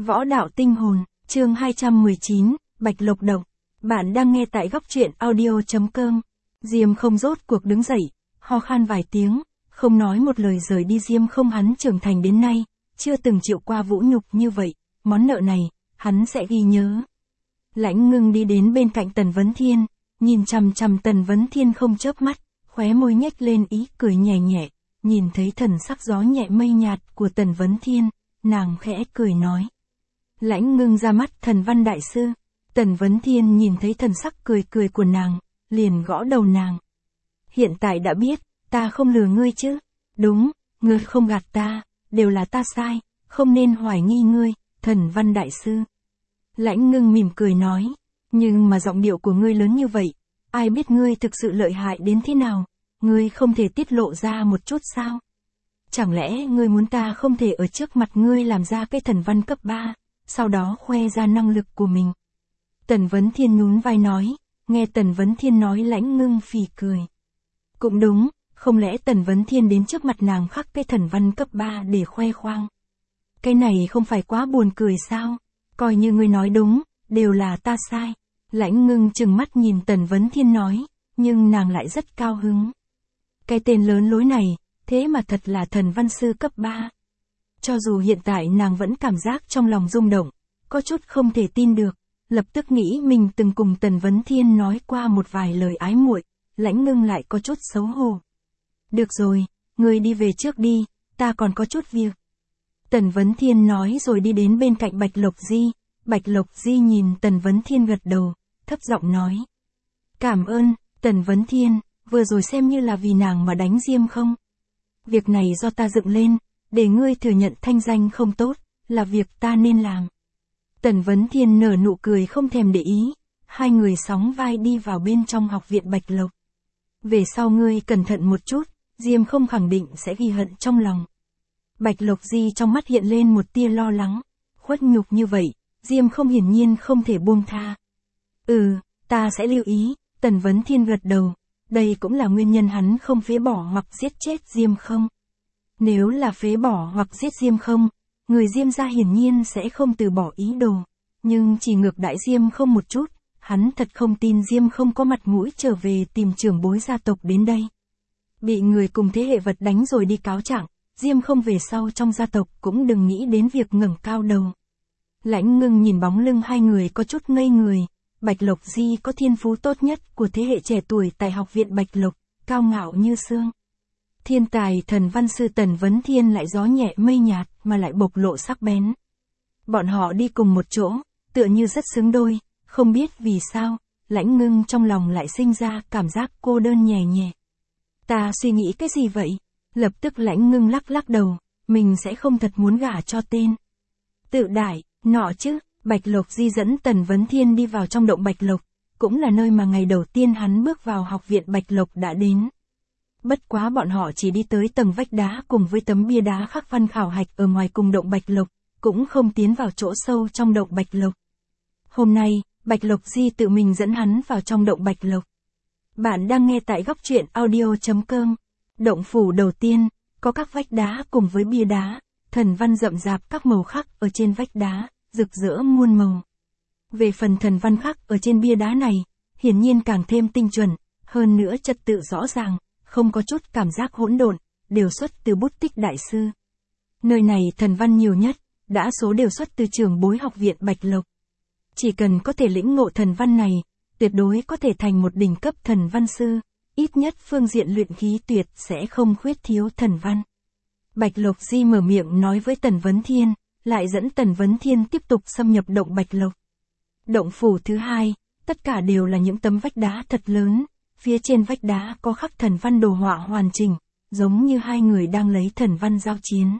Võ đạo tinh hồn, chương 219, Bạch Lộc Động. Bạn đang nghe tại góc truyện audio.com. Diêm Không rốt cuộc đứng dậy, ho khan vài tiếng, không nói một lời rời đi. Diêm Không hắn trưởng thành đến nay, chưa từng chịu qua vũ nhục như vậy, món nợ này, hắn sẽ ghi nhớ. Lãnh Ngưng đi đến bên cạnh Tần Vấn Thiên, nhìn chằm chằm Tần Vấn Thiên không chớp mắt, khóe môi nhếch lên ý cười nhẹ nhẹ, nhìn thấy thần sắc gió nhẹ mây nhạt của Tần Vấn Thiên, nàng khẽ cười nói. Lãnh Ngưng ra mắt Thần Văn đại sư. Tần Vấn Thiên nhìn thấy thần sắc cười cười của nàng, liền gõ đầu nàng. Hiện tại đã biết, ta không lừa ngươi chứ? Đúng, ngươi không gạt ta, đều là ta sai, không nên hoài nghi ngươi, Thần Văn đại sư. Lãnh Ngưng mỉm cười nói, nhưng mà giọng điệu của ngươi lớn như vậy, ai biết ngươi thực sự lợi hại đến thế nào, ngươi không thể tiết lộ ra một chút sao? Chẳng lẽ ngươi muốn ta không thể ở trước mặt ngươi làm ra cái thần văn cấp 3, sau đó khoe ra năng lực của mình? Tần Vấn Thiên nhún vai nói, nghe Tần Vấn Thiên nói Lãnh Ngưng phì cười. Cũng đúng, không lẽ Tần Vấn Thiên đến trước mặt nàng khắc cái thần văn cấp 3 để khoe khoang? Cái này không phải quá buồn cười sao? Coi như ngươi nói đúng, đều là ta sai. Lãnh Ngưng trừng mắt nhìn Tần Vấn Thiên nói, nhưng nàng lại rất cao hứng. Cái tên lớn lối này, thế mà thật là thần văn sư cấp 3. Cho dù hiện tại nàng vẫn cảm giác trong lòng rung động, có chút không thể tin được, lập tức nghĩ mình từng cùng Tần Vấn Thiên nói qua một vài lời ái muội. Lãnh Ngưng lại có chút xấu hổ. Được rồi, ngươi đi về trước đi, ta còn có chút việc. Tần Vấn Thiên nói rồi đi đến bên cạnh Bạch Lộc Di. Bạch Lộc Di nhìn Tần Vấn Thiên gật đầu, thấp giọng nói. Cảm ơn, Tần Vấn Thiên, vừa rồi xem như là vì nàng mà đánh Diêm Không. Việc này do ta dựng lên, để ngươi thừa nhận thanh danh không tốt, là việc ta nên làm. Tần Vấn Thiên nở nụ cười không thèm để ý, hai người sóng vai đi vào bên trong học viện Bạch Lộc. Về sau ngươi cẩn thận một chút, Diêm Không khẳng định sẽ ghi hận trong lòng. Bạch Lộc Di trong mắt hiện lên một tia lo lắng, khuất nhục như vậy, Diêm Không hiển nhiên không thể buông tha. Ta sẽ lưu ý, Tần Vấn Thiên gật đầu, đây cũng là nguyên nhân hắn không phế bỏ hoặc giết chết Diêm Không. Nếu là phế bỏ hoặc giết Diêm Không, người Diêm gia hiển nhiên sẽ không từ bỏ ý đồ, nhưng chỉ ngược đãi Diêm Không một chút, hắn thật không tin Diêm Không có mặt mũi trở về tìm trưởng bối gia tộc đến đây. Bị người cùng thế hệ vật đánh rồi đi cáo trạng, Diêm Không về sau trong gia tộc cũng đừng nghĩ đến việc ngẩng cao đầu. Lãnh Ngưng nhìn bóng lưng hai người có chút ngây người. Bạch Lộc Di có thiên phú tốt nhất của thế hệ trẻ tuổi tại học viện Bạch Lộc, cao ngạo như sương. Thiên tài thần văn sư Tần Vấn Thiên lại gió nhẹ mây nhạt mà lại bộc lộ sắc bén. Bọn họ đi cùng một chỗ, tựa như rất xứng đôi, không biết vì sao, Lãnh Ngưng trong lòng lại sinh ra cảm giác cô đơn nhẹ nhẹ. Ta suy nghĩ cái gì vậy? Lập tức Lãnh Ngưng lắc lắc đầu, mình sẽ không thật muốn gả cho tên tự đại nọ chứ. Bạch Lộc Di dẫn Tần Vấn Thiên đi vào trong động Bạch Lộc, cũng là nơi mà ngày đầu tiên hắn bước vào học viện Bạch Lộc đã đến. Bất quá bọn họ chỉ đi tới tầng vách đá cùng với tấm bia đá khắc văn khảo hạch ở ngoài cùng động Bạch Lộc, cũng không tiến vào chỗ sâu trong động Bạch Lộc. Hôm nay, Bạch Lộc Di tự mình dẫn hắn vào trong động Bạch Lộc. Bạn đang nghe tại góc truyện audio.com. Động phủ đầu tiên, có các vách đá cùng với bia đá, thần văn rậm rạp các màu khắc ở trên vách đá, rực rỡ muôn màu. Về phần thần văn khắc ở trên bia đá này, hiển nhiên càng thêm tinh chuẩn, hơn nữa trật tự rõ ràng, không có chút cảm giác hỗn độn, đều xuất từ bút tích đại sư. Nơi này thần văn nhiều nhất, đa số đều xuất từ trưởng bối học viện Bạch Lộc. Chỉ cần có thể lĩnh ngộ thần văn này, tuyệt đối có thể thành một đỉnh cấp thần văn sư, ít nhất phương diện luyện khí tuyệt sẽ không khuyết thiếu thần văn. Bạch Lộc Di mở miệng nói với Tần Vấn Thiên, lại dẫn Tần Vấn Thiên tiếp tục xâm nhập động Bạch Lộc. Động phủ thứ hai, tất cả đều là những tấm vách đá thật lớn, phía trên vách đá có khắc thần văn đồ họa hoàn chỉnh, giống như hai người đang lấy thần văn giao chiến.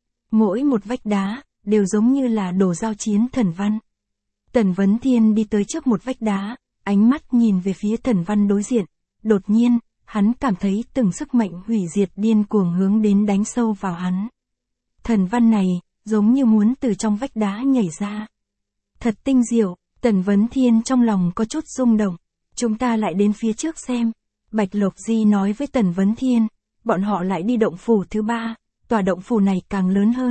Mỗi một vách đá, đều giống như là đồ giao chiến thần văn. Tần Vấn Thiên đi tới trước một vách đá, ánh mắt nhìn về phía thần văn đối diện, đột nhiên, hắn cảm thấy từng sức mạnh hủy diệt điên cuồng hướng đến đánh sâu vào hắn. Thần văn này, giống như muốn từ trong vách đá nhảy ra. Thật tinh diệu, Tần Vấn Thiên trong lòng có chút rung động. Chúng ta lại đến phía trước xem. Bạch Lộc Di nói với Tần Vấn Thiên, bọn họ lại đi động phủ thứ ba, tòa động phủ này càng lớn hơn,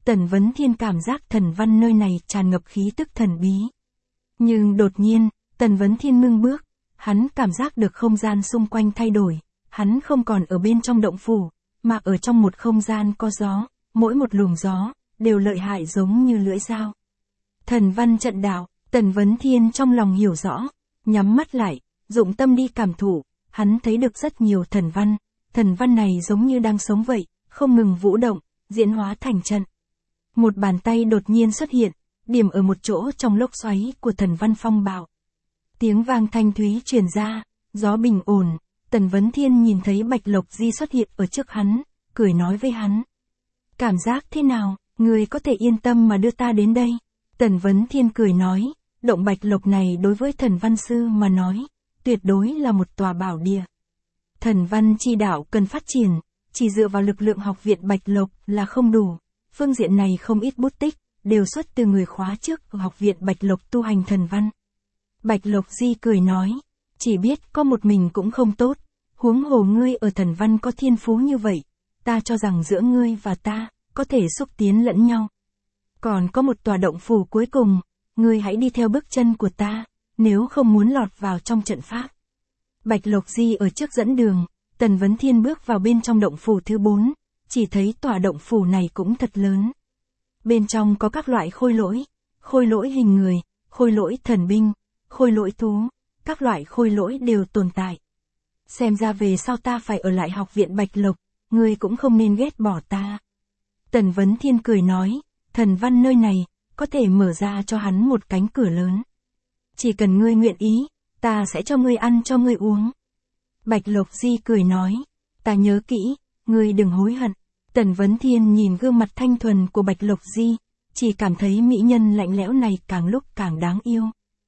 Tần Vấn Thiên cảm giác thần văn nơi này tràn ngập khí tức thần bí. Nhưng đột nhiên, Tần Vấn Thiên ngưng bước, hắn cảm giác được không gian xung quanh thay đổi, hắn không còn ở bên trong động phủ, mà ở trong một không gian có gió, mỗi một luồng gió, đều lợi hại giống như lưỡi dao. Thần văn trận đạo, Tần Vấn Thiên trong lòng hiểu rõ, nhắm mắt lại, dụng tâm đi cảm thụ, hắn thấy được rất nhiều thần văn này giống như đang sống vậy, không ngừng vũ động, diễn hóa thành trận. Một bàn tay đột nhiên xuất hiện, điểm ở một chỗ trong lốc xoáy của thần văn phong bạo. Tiếng vang thanh thúy truyền ra, gió bình ổn, Tần Vấn Thiên nhìn thấy Bạch Lộc Di xuất hiện ở trước hắn, cười nói với hắn. Cảm giác thế nào, người có thể yên tâm mà đưa ta đến đây. Tần Vấn Thiên cười nói, động Bạch Lộc này đối với thần văn sư mà nói, tuyệt đối là một tòa bảo địa. Thần văn chi đạo cần phát triển, chỉ dựa vào lực lượng học viện Bạch Lộc là không đủ. Phương diện này không ít bút tích, đều xuất từ người khóa trước ở học viện Bạch Lộc tu hành thần văn. Bạch Lộc Di cười nói, chỉ biết có một mình cũng không tốt, huống hồ ngươi ở thần văn có thiên phú như vậy, ta cho rằng giữa ngươi và ta, có thể xúc tiến lẫn nhau. Còn có một tòa động phủ cuối cùng, ngươi hãy đi theo bước chân của ta, nếu không muốn lọt vào trong trận pháp. Bạch Lộc Di ở trước dẫn đường, Tần Vấn Thiên bước vào bên trong động phủ thứ 4, chỉ thấy tòa động phủ này cũng thật lớn. Bên trong có các loại khôi lỗi hình người, khôi lỗi thần binh, khôi lỗi thú, các loại khôi lỗi đều tồn tại. Xem ra về sau ta phải ở lại học viện Bạch Lộc, ngươi cũng không nên ghét bỏ ta. Tần Vấn Thiên cười nói, thần văn nơi này, có thể mở ra cho hắn một cánh cửa lớn. Chỉ cần ngươi nguyện ý, ta sẽ cho ngươi ăn cho ngươi uống. Bạch Lộc Di cười nói, ta nhớ kỹ, ngươi đừng hối hận. Tần Vấn Thiên nhìn gương mặt thanh thuần của Bạch Lộc Di, chỉ cảm thấy mỹ nhân lạnh lẽo này càng lúc càng đáng yêu.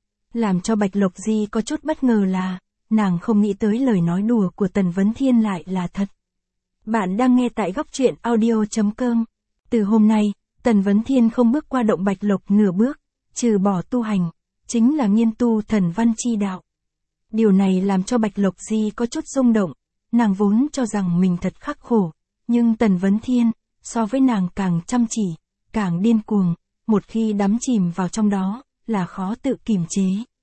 Làm cho Bạch Lộc Di có chút bất ngờ là, nàng không nghĩ tới lời nói đùa của Tần Vấn Thiên lại là thật. Bạn đang nghe tại góc truyện audio.com. Từ hôm nay, Tần Vấn Thiên không bước qua động Bạch Lộc nửa bước, trừ bỏ tu hành, chính là nghiên tu thần văn chi đạo. Điều này làm cho Bạch Lộc Di có chút rung động, nàng vốn cho rằng mình thật khắc khổ, nhưng Tần Vấn Thiên, so với nàng càng chăm chỉ, càng điên cuồng, một khi đắm chìm vào trong đó, là khó tự kiềm chế.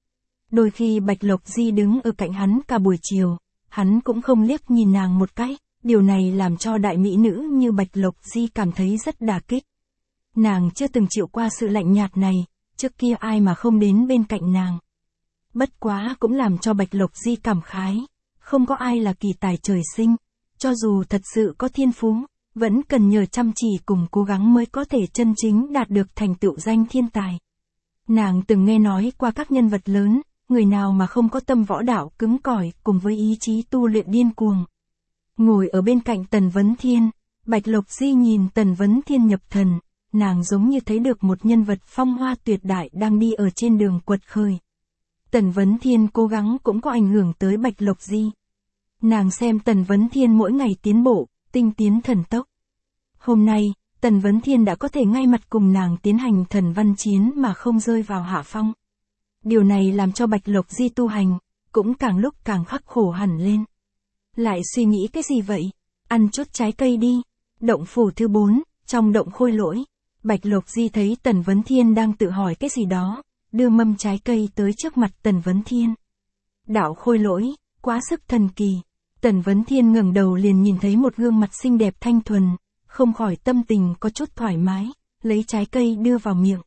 Đôi khi Bạch Lộc Di đứng ở cạnh hắn cả buổi chiều, hắn cũng không liếc nhìn nàng một cái, điều này làm cho đại mỹ nữ như Bạch Lộc Di cảm thấy rất đả kích. Nàng chưa từng chịu qua sự lạnh nhạt này, trước kia ai mà không đến bên cạnh nàng. Bất quá cũng làm cho Bạch Lộc Di cảm khái, không có ai là kỳ tài trời sinh, cho dù thật sự có thiên phú, vẫn cần nhờ chăm chỉ cùng cố gắng mới có thể chân chính đạt được thành tựu danh thiên tài. Nàng từng nghe nói qua các nhân vật lớn, người nào mà không có tâm võ đạo cứng cỏi cùng với ý chí tu luyện điên cuồng. Ngồi ở bên cạnh Tần Vấn Thiên, Bạch Lộc Di nhìn Tần Vấn Thiên nhập thần, nàng giống như thấy được một nhân vật phong hoa tuyệt đại đang đi ở trên đường quật khởi. Tần Vấn Thiên cố gắng cũng có ảnh hưởng tới Bạch Lộc Di. Nàng xem Tần Vấn Thiên mỗi ngày tiến bộ, tinh tiến thần tốc. Hôm nay, Tần Vấn Thiên đã có thể ngay mặt cùng nàng tiến hành thần văn chiến mà không rơi vào hạ phong. Điều này làm cho Bạch Lộc Di tu hành, cũng càng lúc càng khắc khổ hẳn lên. Lại suy nghĩ cái gì vậy? Ăn chút trái cây đi. Động phủ thứ 4, trong động khôi lỗi, Bạch Lộc Di thấy Tần Vấn Thiên đang tự hỏi cái gì đó, đưa mâm trái cây tới trước mặt Tần Vấn Thiên. Đạo khôi lỗi, quá sức thần kỳ. Tần Vấn Thiên ngẩng đầu liền nhìn thấy một gương mặt xinh đẹp thanh thuần, không khỏi tâm tình có chút thoải mái, lấy trái cây đưa vào miệng.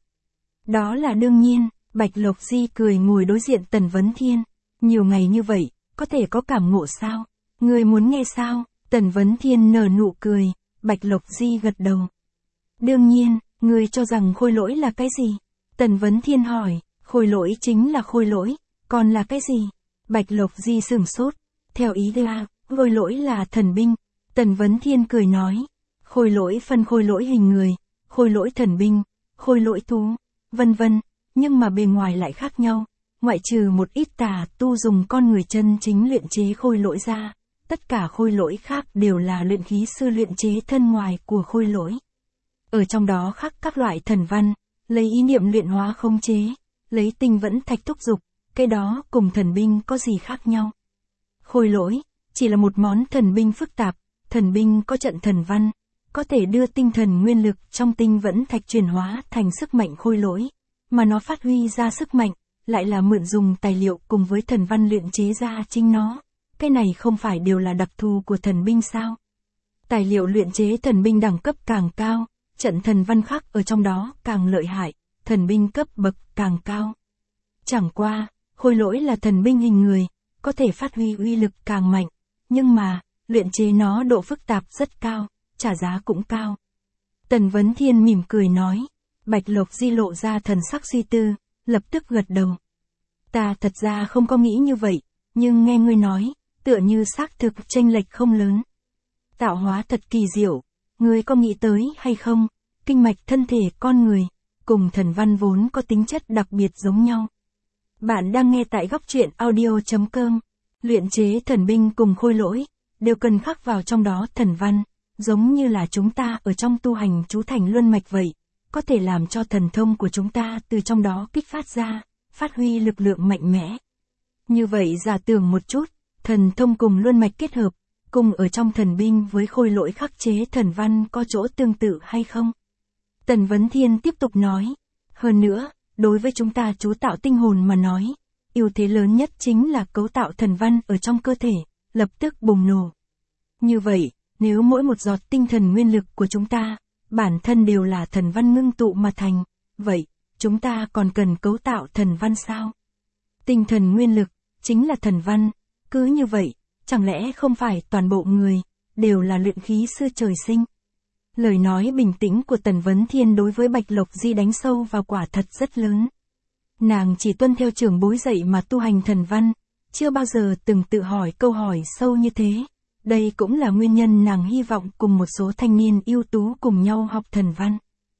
Đó là đương nhiên, Bạch Lộc Di cười ngồi đối diện Tần Vấn Thiên. Nhiều ngày như vậy, có thể có cảm ngộ sao? Ngươi muốn nghe sao? Tần Vấn Thiên nở nụ cười, Bạch Lộc Di gật đầu. Đương nhiên, ngươi cho rằng khôi lỗi là cái gì? Tần Vấn Thiên hỏi, khôi lỗi chính là khôi lỗi, còn là cái gì? Bạch Lộc Di sửng sốt, theo ý là, khôi lỗi là thần binh. Tần Vấn Thiên cười nói, khôi lỗi phân khôi lỗi hình người, khôi lỗi thần binh, khôi lỗi thú, vân vân, nhưng mà bề ngoài lại khác nhau, ngoại trừ một ít tà tu dùng con người chân chính luyện chế khôi lỗi ra, tất cả khôi lỗi khác đều là luyện khí sư luyện chế thân ngoài của khôi lỗi. Ở trong đó khắc các loại thần văn, lấy ý niệm luyện hóa khống chế, lấy tinh vẫn thạch thúc dục, cái đó cùng thần binh có gì khác nhau. Khôi lỗi, chỉ là một món thần binh phức tạp, thần binh có trận thần văn, có thể đưa tinh thần nguyên lực trong tinh vẫn thạch chuyển hóa thành sức mạnh khôi lỗi, mà nó phát huy ra sức mạnh, lại là mượn dùng tài liệu cùng với thần văn luyện chế ra chính nó. Cái này không phải đều là đặc thù của thần binh sao? Tài liệu luyện chế thần binh đẳng cấp càng cao, trận thần văn khắc ở trong đó càng lợi hại, thần binh cấp bậc càng cao. Chẳng qua, khôi lỗi là thần binh hình người, có thể phát huy uy lực càng mạnh, nhưng mà, luyện chế nó độ phức tạp rất cao, trả giá cũng cao. Tần Vấn Thiên mỉm cười nói, Bạch Lộc Di lộ ra thần sắc suy tư, lập tức gật đầu. Ta thật ra không có nghĩ như vậy, nhưng nghe ngươi nói, tựa như xác thực chênh lệch không lớn. Tạo hóa thật kỳ diệu, ngươi có nghĩ tới hay không, kinh mạch thân thể con người, cùng thần văn vốn có tính chất đặc biệt giống nhau. Bạn đang nghe tại góc truyện audio.com, luyện chế thần binh cùng khôi lỗi, đều cần khắc vào trong đó thần văn, giống như là chúng ta ở trong tu hành chú thành luân mạch vậy, có thể làm cho thần thông của chúng ta từ trong đó kích phát ra, phát huy lực lượng mạnh mẽ. Như vậy giả tưởng một chút, thần thông cùng luân mạch kết hợp, cùng ở trong thần binh với khôi lỗi khắc chế thần văn có chỗ tương tự hay không? Tần Vấn Thiên tiếp tục nói, hơn nữa, đối với chúng ta chú tạo tinh hồn mà nói, ưu thế lớn nhất chính là cấu tạo thần văn ở trong cơ thể, lập tức bùng nổ. Như vậy, nếu mỗi một giọt tinh thần nguyên lực của chúng ta, bản thân đều là thần văn ngưng tụ mà thành, vậy, chúng ta còn cần cấu tạo thần văn sao? Tinh thần nguyên lực, chính là thần văn, cứ như vậy, chẳng lẽ không phải toàn bộ người, đều là luyện khí sư trời sinh? Lời nói bình tĩnh của Tần Vấn Thiên đối với Bạch Lộc Di đánh sâu vào quả thật rất lớn. Nàng chỉ tuân theo trưởng bối dạy mà tu hành thần văn, chưa bao giờ từng tự hỏi câu hỏi sâu như thế. Đây cũng là nguyên nhân nàng hy vọng cùng một số thanh niên ưu tú cùng nhau học thần văn.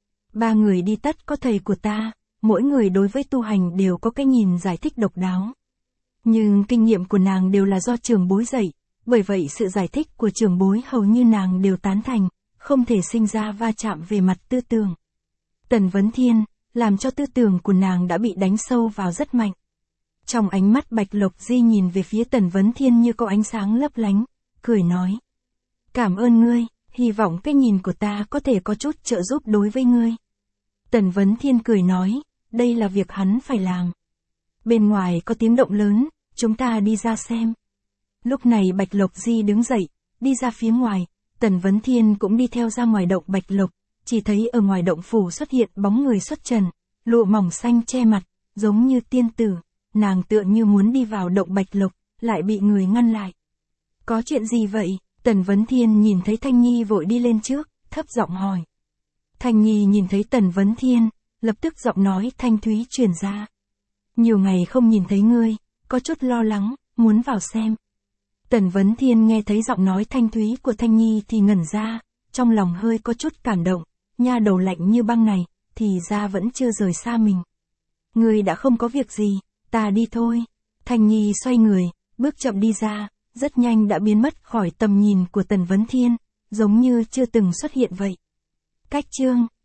3 người đi tất có thầy của ta, mỗi người đối với tu hành đều có cái nhìn giải thích độc đáo. Nhưng kinh nghiệm của nàng đều là do trưởng bối dạy, bởi vậy sự giải thích của trưởng bối hầu như nàng đều tán thành, không thể sinh ra va chạm về mặt tư tưởng. Tần Vấn Thiên, làm cho tư tưởng của nàng đã bị đánh sâu vào rất mạnh. Trong ánh mắt Bạch Lộc Di nhìn về phía Tần Vấn Thiên như có ánh sáng lấp lánh, cười nói. Cảm ơn ngươi, hy vọng cái nhìn của ta có thể có chút trợ giúp đối với ngươi. Tần Vấn Thiên cười nói, đây là việc hắn phải làm. Bên ngoài có tiếng động lớn, chúng ta đi ra xem. Lúc này Bạch Lộc Di đứng dậy, đi ra phía ngoài, Tần Vấn Thiên cũng đi theo ra ngoài động Bạch Lộc, chỉ thấy ở ngoài động phủ xuất hiện bóng người xuất trần, lụa mỏng xanh che mặt, giống như tiên tử, nàng tựa như muốn đi vào động Bạch Lộc, lại bị người ngăn lại. Có chuyện gì vậy? Tần Vấn Thiên nhìn thấy Thanh Nhi vội đi lên trước, thấp giọng hỏi. Thanh Nhi nhìn thấy Tần Vấn Thiên, lập tức giọng nói thanh thúy truyền ra. Nhiều ngày không nhìn thấy ngươi, có chút lo lắng, muốn vào xem. Tần Vấn Thiên nghe thấy giọng nói thanh thúy của Thanh Nhi thì ngẩn ra, trong lòng hơi có chút cảm động, nha đầu lạnh như băng này, thì ra vẫn chưa rời xa mình. Ngươi đã không có việc gì, ta đi thôi. Thanh Nhi xoay người, bước chậm đi ra, rất nhanh đã biến mất khỏi tầm nhìn của Tần Vấn Thiên, giống như chưa từng xuất hiện vậy. Cách chương